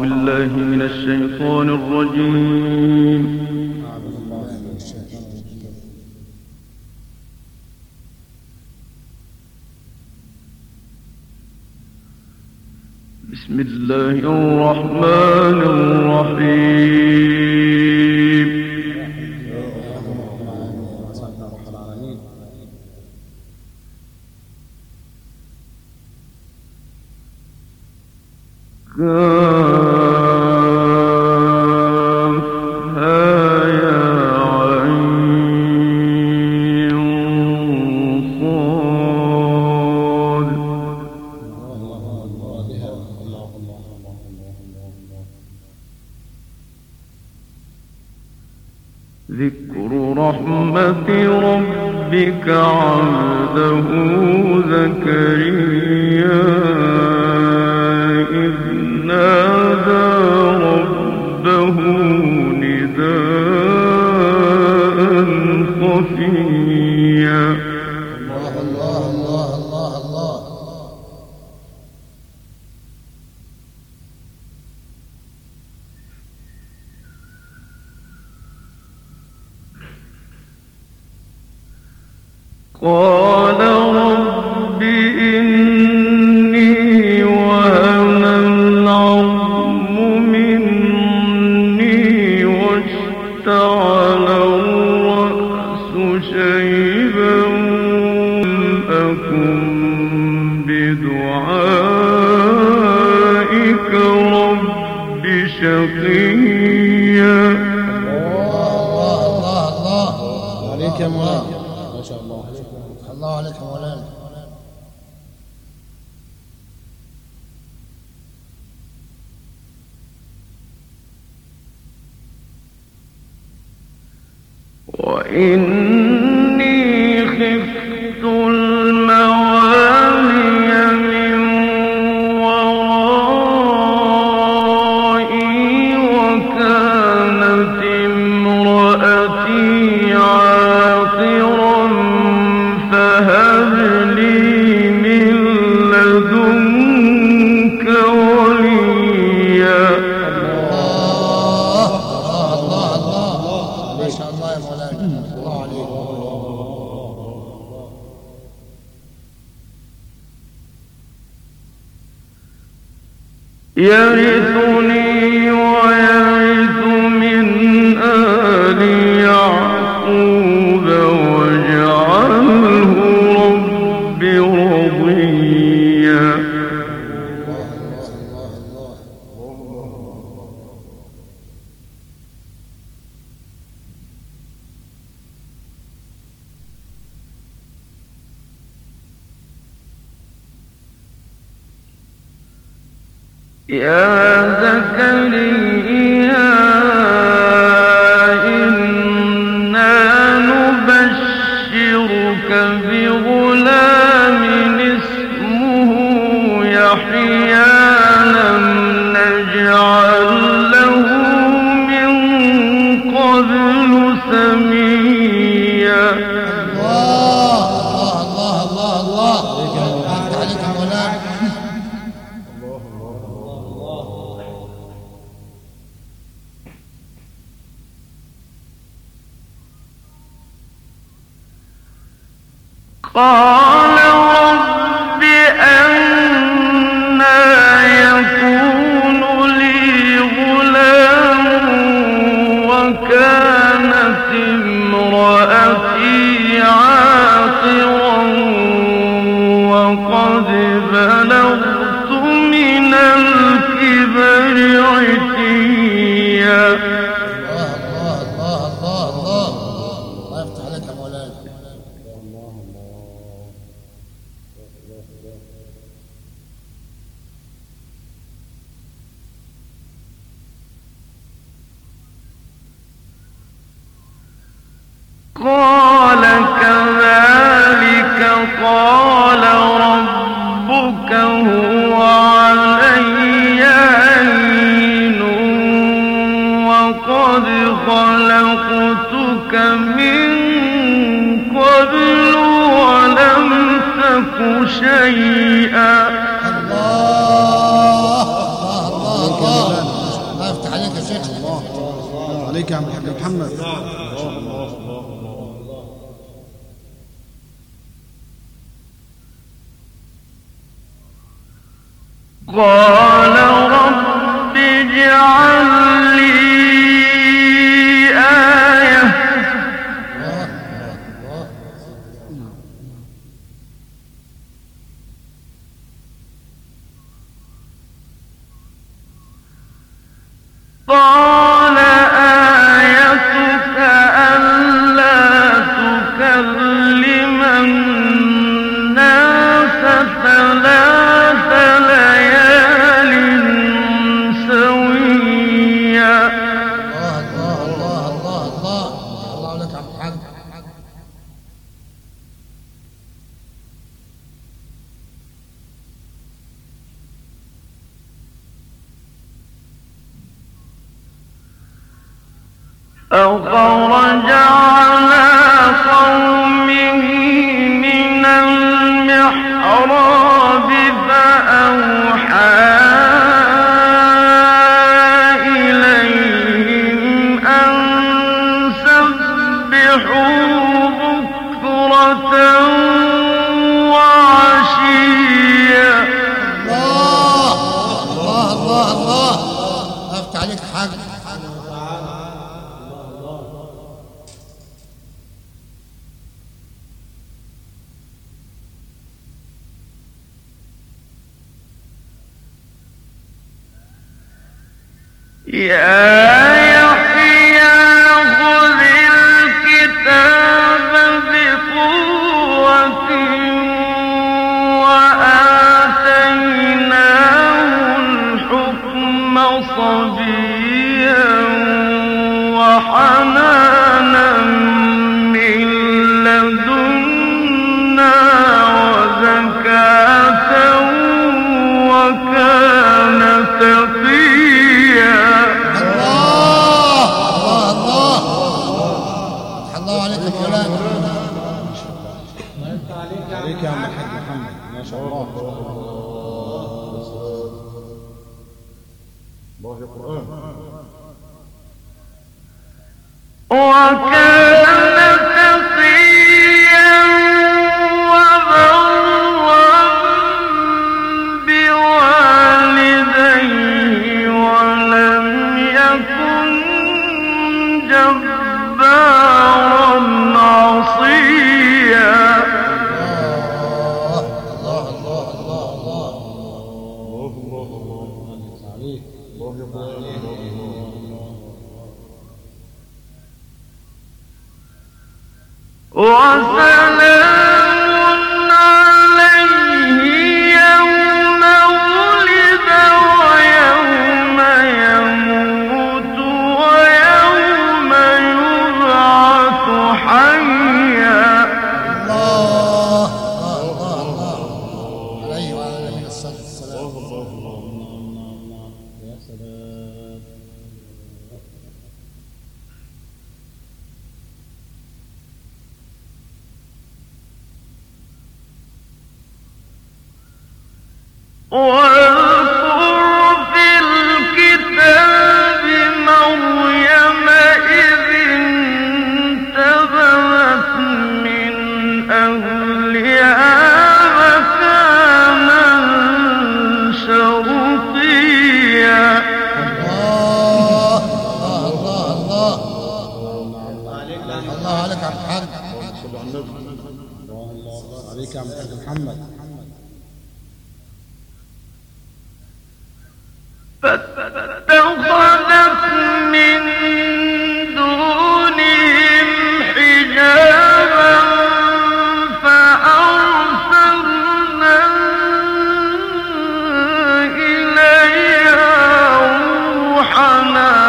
بالله من الشيطان الرجيم. بسم الله الرحمن الرحيم. ذكر رحمة ربك عبده زكريا إذ نادى ربه نداء خفيا. الله الله الله الله الله. قال رب إني وهن العظم مني واشتعل الرأس شيبا أكن بدعائك رب شقيا. الله الله الله عليك يا مولانا. ما شاء الله. الله عليك يا مولانا. وإني خفت الموالي من ورائي وكانت امرأتي عاقرا فهب لي من لدنك وليا. الله الله الله. ما شاء الله يا مولانا. الله عليك. يرثني ويرث من آل يعقوب واجعله رب رضيا. يا زكريا إنا نبشرك بغلام اسمه يحيى لم نجعل له من قبل سميا. الله الله الله الله الله. عليك يا مولانا. قال رب أنى يكون لي غلام وكانت امرأتي عاقرا وقد بلغت من الكبر عتيا. الله الله الله الله الله. الله يفتح عليك يا مولانا. قال كذلك قال ربك هو علي هين وقد خلقتك من قبل ولم تك شيئا. الله الله الله الله. افتح عليك يا شيخ. الله عليك يا عم الحاج محمد. قال رب اجعل لي آية قال آيتك ألا تكلم الناس ثلاث ليال سويا. الله الله الله الله الله لك عم الحاج. فخرج على قومه من المحراب فأوحى إليهم أن سبحوا بكرة وعشيا. الله الله الله الله افتح عليك حاج. يا يحيى خذ الكتاب بقوة وآتيناه الحكم صبيا وحنانا من لدنا وزكاة وكان تقيا. الله عليك يا مولانا. عليك يا عم الحاج محمد ما شاء الله. الله يا قرآن. وكان تقيا وبرا بوالديه ولم يكن جبارا عصيا. الله الله الله الله عليك. الله يا قرآن. وسلام عليه يوم ولد ويوم يموت ويوم يبعث حيا. الله الله الله عليه وعلى النبي الصلاة والسلام. يا سلام. واذكر في الكتاب مريم إذ انتبذت من أهلها مكانا شرقيا. الله الله الله الله عليك عم الحاج. صلى على النبي. الله عليك يا عم الحاج محمد. فاتخذت من دونهم حجابا فأرسلنا إليها روحنا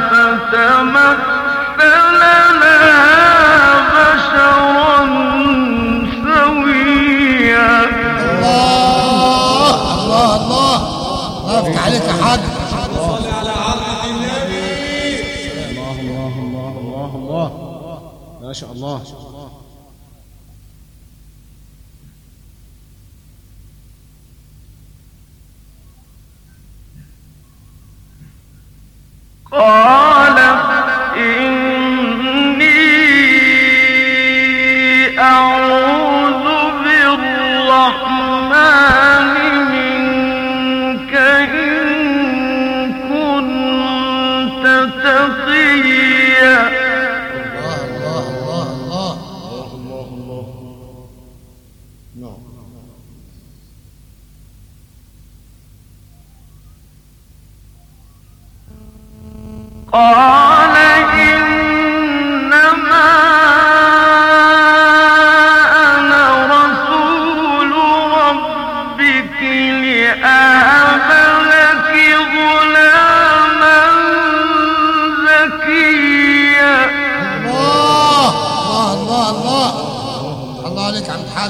فتمثل لها بشرا سويا. الله الله الله افتح عليك يا حاج. الله الله الله الله الله ما شاء الله. قال إني أعوذ بالرحمن منك إن كنت تقيا. الله الله الله الله. نعم. قال إنما أنا رسول ربك لأهب لك غلاما زكيا. الله الله الله الله عليك عم الحاج.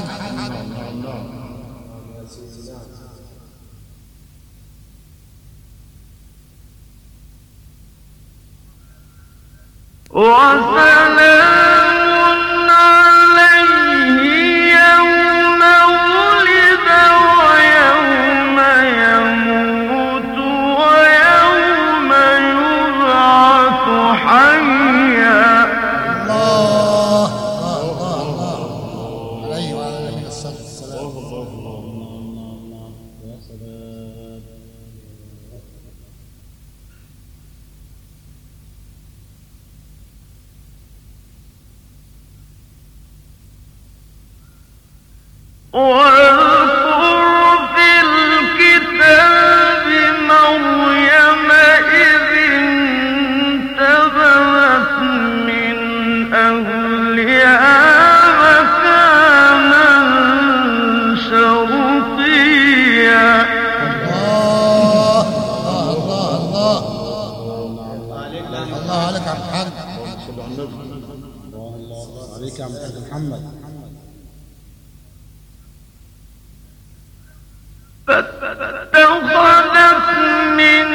وسلام عليه يوم ولد ويوم يموت ويوم يبعث حيا. الله الله الله عليه وعلى آله الصلاة والسلام. يا سلام. واذكر في الكتاب مريم إذ انتبذت من أهلها مكانا شرقيا. الله الله الله الله عليك عم الحاج. الله عليك يا عم الحاج محمد. فاتخذت من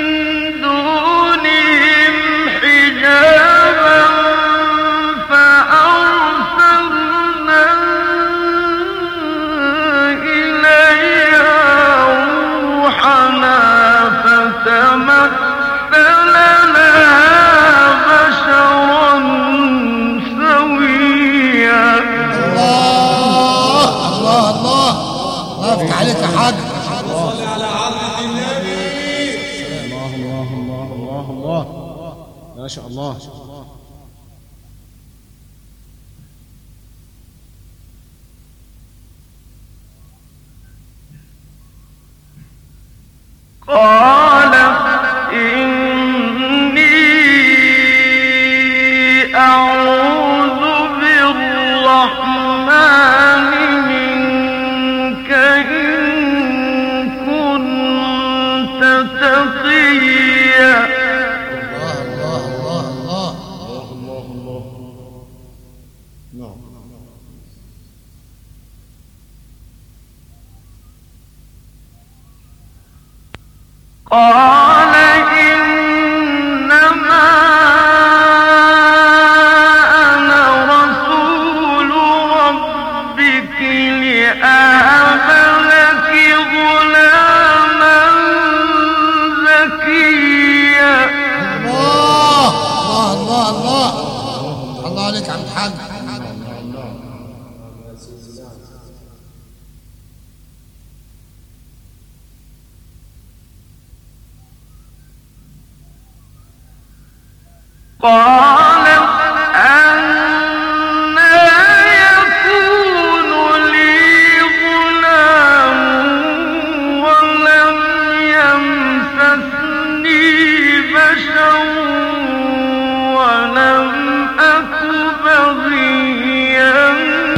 دونهم حجابا فأرسلنا إليها روحنا فتمثل لها بشرا سويا. الله الله الله الله يفتح عليك يا حاج. الله الله الله الله الله. ما شاء الله. قالت إني أعوذ بالرحمن منك إن كنت تقيا. الله الله الله الله. نعم. قال إنما أنا رسول ربك لأهب لك غلاما زكيا. الله الله الله الله عليك عم الحاج. قالت أنى يكون لي غلام ولم يمسسني بشر ولم أك بغيا.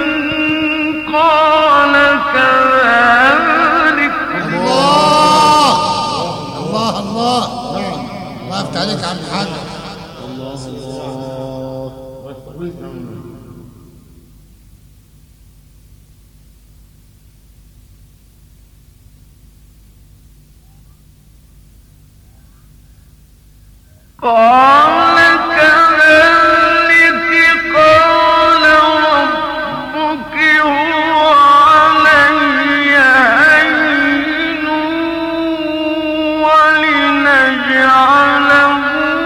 قال كذلك. الله الله الله الله يفتح عليك عم الحاج. الله الله. قال كذلك قال ربك هو علي هين ولنجعله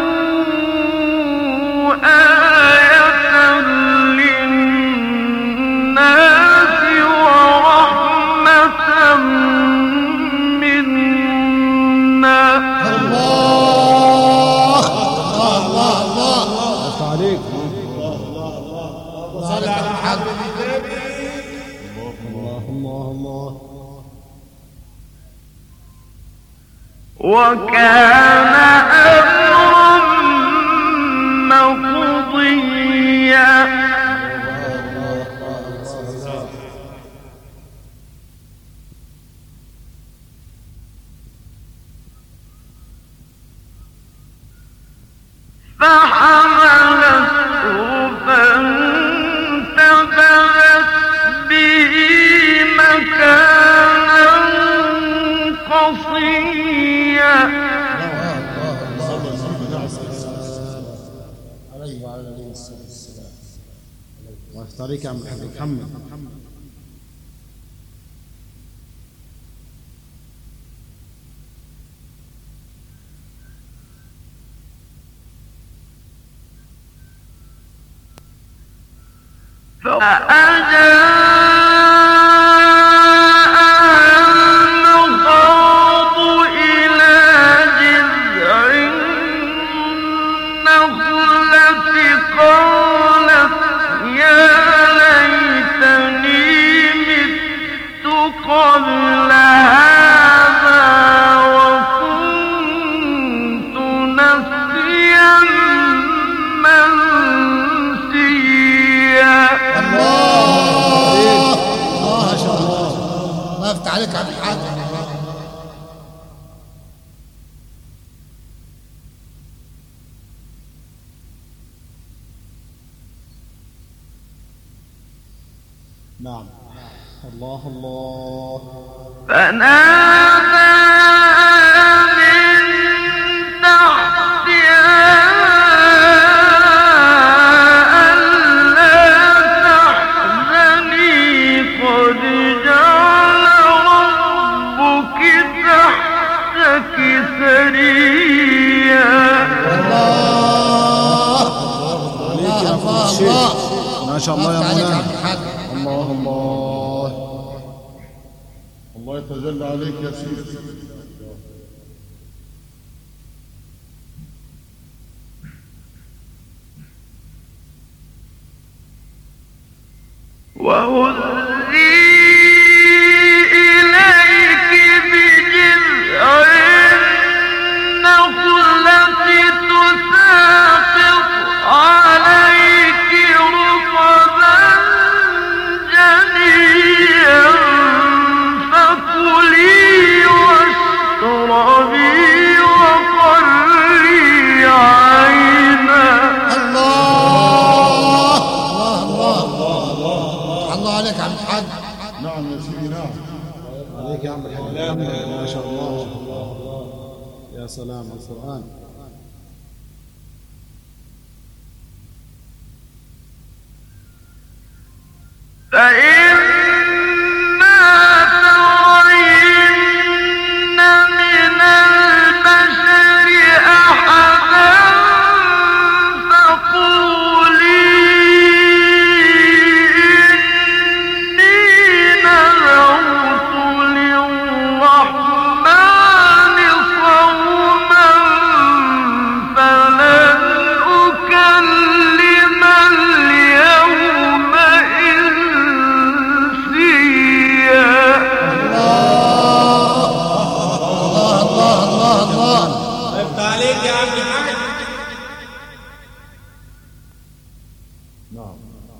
وكان أمرا مقضيا فحملته فانتبذت به مكانا قصيا عليه وعلى عليه الصلاة والسلام. وافتريك يا عم الحاج محمد. المخاض إلى جذع النخلة قالت يا ليتني مت قبل هذا وكنت نسيا منسيا. الله ما شاء الله. الله يفتح عليك يا عبد الحاج. نعم. الله الله. فنادى من تحتها ألا تحزني قد جعل ربك تحتك سريا. الله عليك يا أخو الله الشيخ. الله. ما شاء الله يا يفتح عليك يا عبد مولانا. الحاج. الله الله. الله يتجلى عليك يا سيدي. وهزي إليك بجذع النخلة تساقط عليك رطبا جنيا فكلي واشربي وقري عينا. الله الله الله عليك يا عبد الحاج. نعم يا سيدي نعم. عليك يا عم الحاج محمد. ما شاء الله. يا سلام على القرآن. فإما ترين من البشر أحدا فقولي إني نذرت للرحمن صوما فلن أكلم اليوم إنسيا. الله الله الله الله. افتح عليك يا عبد الحاج. نعم.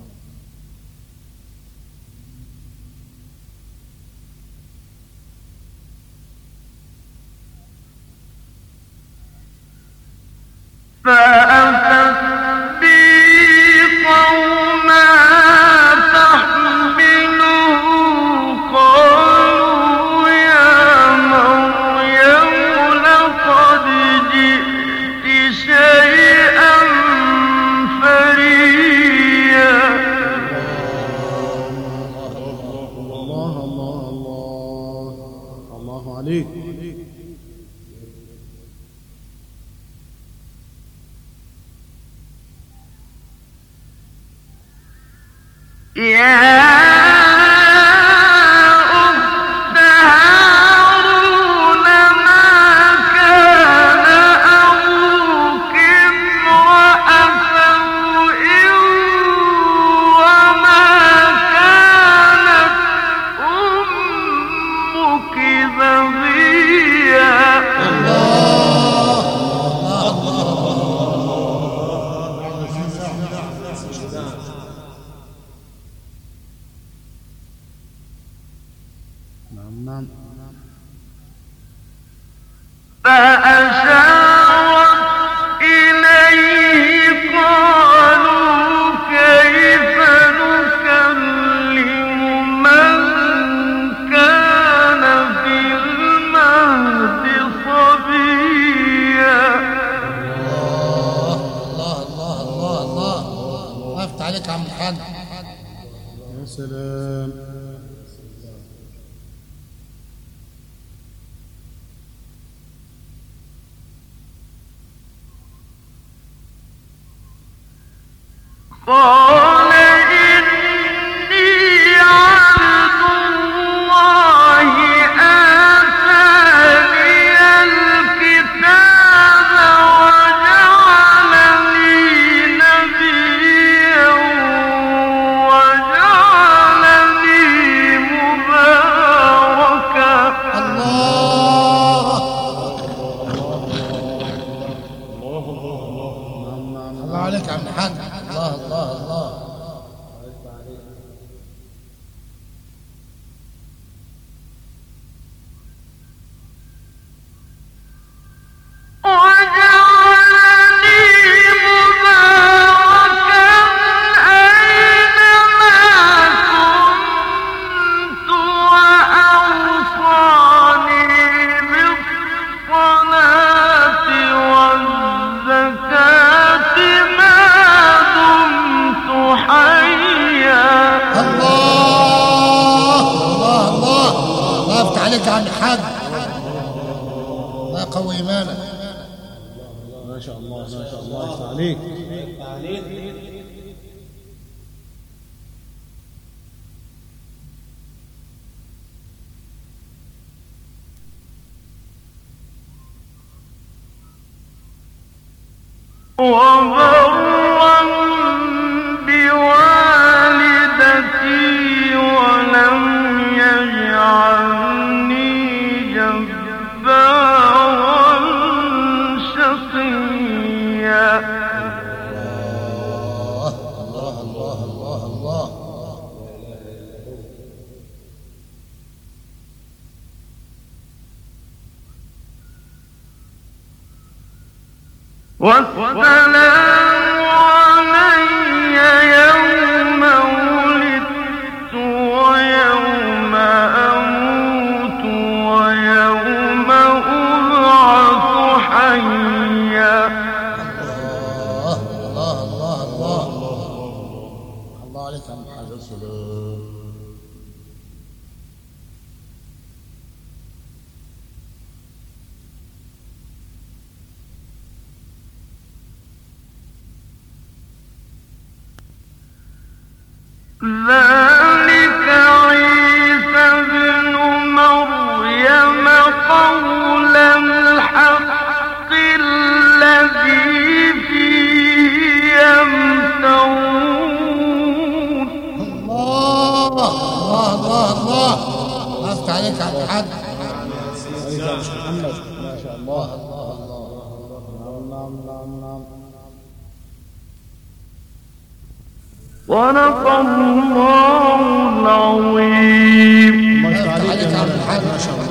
فأتت به قوما تحمله قالوا يا مريم لقد جئت شيئا فريا. الله الله الله. الله عليك. يا أخت هارون ما كان أبوك امرأ سوء وما كانت أمك بغيا. الله عليك يا عم الحاج. يا سلام. قال إني عبد الله آتاني الكتاب وجعلني نبيا وجعلني مباركا. الله الله عليك يا عم الحاج. الله الله الله. وجعلني مباركا أينما كنت وأوصاني بالصلاة والزكاة ما دمت حيا. الله الله الله. الله يفتح عليك يا عم الحاج. الله يقوي ايمانك. ما شاء الله ما شاء الله. يفتح عليك. وبرا بوالدتي ولم يجعلني جبارا شقيا. الله الله الله الله. والسلام علي يوم ولدت ويوم أموت ويوم أبعث حيا. الله الله الله الله. الله عليك يا عم الحاج. يا سلام. ذلك عيسى ابن مريم قول الحق الذي فيه يمترون. الله الله الله الله. الله يفتح عليك يا عم الحاج. عليك يا شيخ محمد. ما شاء الله. الله الله. نعم نعم نعم. صدق الله العظيم. الله يفتح يفتح عليك عليك يا يا عم مولانا. الحاج. ما شاء الله.